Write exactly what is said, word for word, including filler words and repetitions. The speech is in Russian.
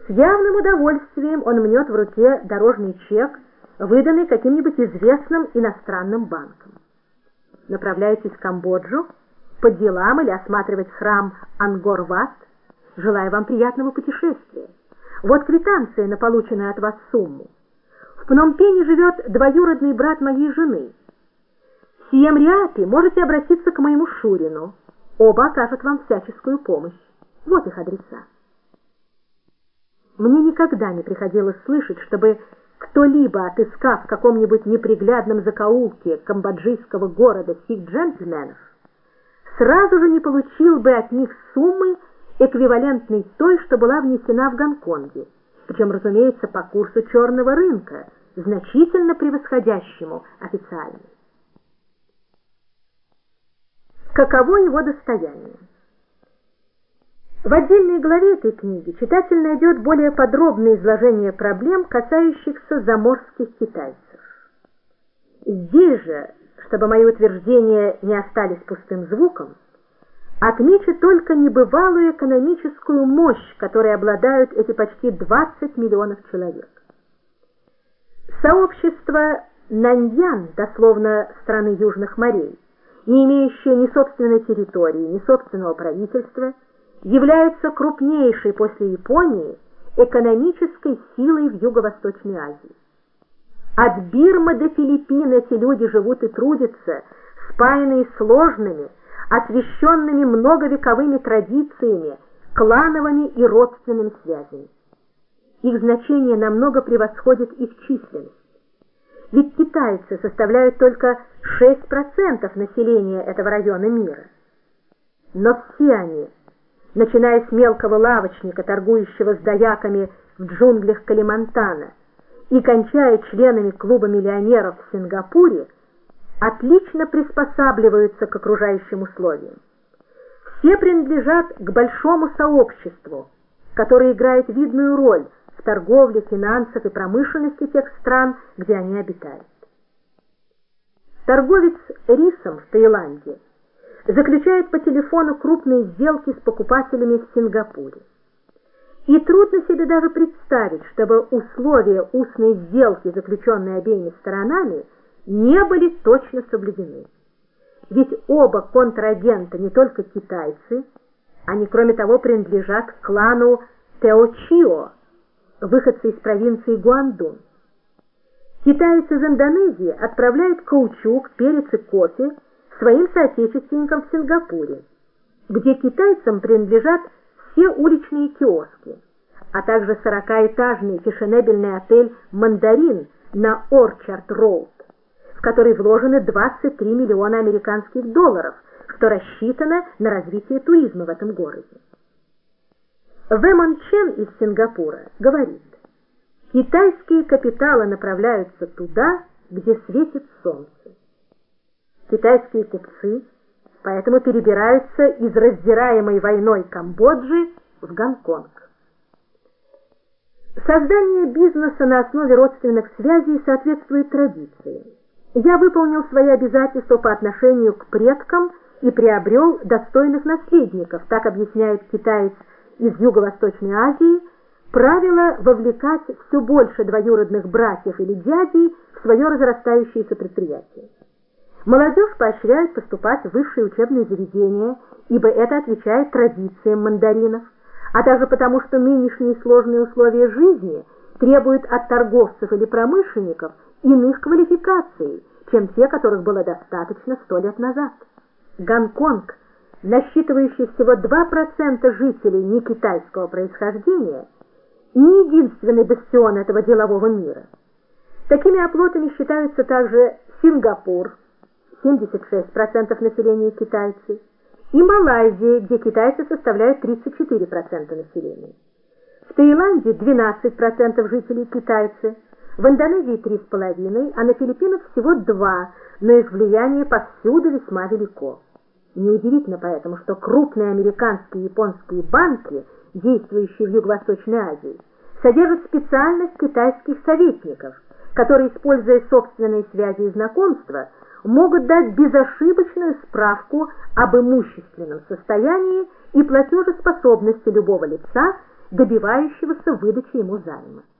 С явным удовольствием он мнет в руке дорожный чек, выданный каким-нибудь известным иностранным банком. Направляетесь в Камбоджу по делам или осматривать храм Ангкор-Ват? Желаю вам приятного путешествия. Вот квитанция на полученную от вас сумму. В Пномпене живет двоюродный брат моей жены. В Сием-Риапе можете обратиться к моему Шурину. Оба окажут вам всяческую помощь. Вот их адреса. Мне никогда не приходилось слышать, чтобы кто-либо, отыскав в каком-нибудь неприглядном закоулке камбоджийского города сих джентльменов, сразу же не получил бы от них суммы, эквивалентной той, что была внесена в Гонконге, причем, разумеется, по курсу черного рынка, значительно превосходящему официальный. Каково его достояние? В отдельной главе этой книги читатель найдет более подробное изложение проблем, касающихся заморских китайцев. Здесь же, чтобы мои утверждения не остались пустым звуком, отмечу только небывалую экономическую мощь, которой обладают эти почти двадцать миллионов человек. Сообщество Наньян, дословно страны Южных морей, не имеющее ни собственной территории, ни собственного правительства, является крупнейшей после Японии экономической силой в Юго-Восточной Азии. От Бирмы до Филиппин эти люди живут и трудятся, спаянные сложными, освященными многовековыми традициями, клановыми и родственными связями. Их значение намного превосходит их численность. Ведь китайцы составляют только шесть процентов населения этого района мира. Но все они, начиная с мелкого лавочника, торгующего сдаяками в джунглях Калимантана, и кончая членами клуба миллионеров в Сингапуре, отлично приспосабливаются к окружающим условиям. Все принадлежат к большому сообществу, которое играет видную роль в торговле, финансах и промышленности тех стран, где они обитают. Торговец рисом в Таиланде заключает по телефону крупные сделки с покупателями в Сингапуре. И трудно себе даже представить, чтобы условия устной сделки, заключенные обеими сторонами, не были точно соблюдены. Ведь оба контрагента не только китайцы, они, кроме того, принадлежат к клану Теочио, выходцы из провинции Гуандун. Китаец из Индонезии отправляет каучук, перец и кофе своим соотечественникам в Сингапуре, где китайцам принадлежат все уличные киоски, а также сорокаэтажный фешенебельный отель «Мандарин» на Орчард-Роуд, в который вложены двадцать три миллиона американских долларов, что рассчитано на развитие туризма в этом городе. Вэмон Чен из Сингапура говорит: китайские капиталы направляются туда, где светит солнце. Китайские купцы поэтому перебираются из раздираемой войной Камбоджи в Гонконг. Создание бизнеса на основе родственных связей соответствует традиции. Я выполнил свои обязательства по отношению к предкам и приобрел достойных наследников, так объясняет китаец из Юго-Восточной Азии, правило вовлекать все больше двоюродных братьев или дядей в свое разрастающееся предприятие. Молодежь поощряет поступать в высшие учебные заведения, ибо это отвечает традициям мандаринов, а также потому, что нынешние сложные условия жизни требуют от торговцев или промышленников иных квалификаций, чем те, которых было достаточно сто лет назад. Гонконг, насчитывающий всего два процента жителей некитайского происхождения, не единственный бастион этого делового мира. Такими оплотами считаются также Сингапур, семьдесят шесть процентов населения китайцы, и Малайзия, где китайцы составляют тридцать четыре процента населения. В Таиланде двенадцать процентов жителей китайцы, в Индонезии три с половиной, а на Филиппинах всего два, но их влияние повсюду весьма велико. Неудивительно поэтому, что крупные американские и японские банки, действующие в Юго-Восточной Азии, содержат специальных китайских советников, которые, используя собственные связи и знакомства, могут дать безошибочную справку об имущественном состоянии и платежеспособности любого лица, добивающегося выдачи ему займа.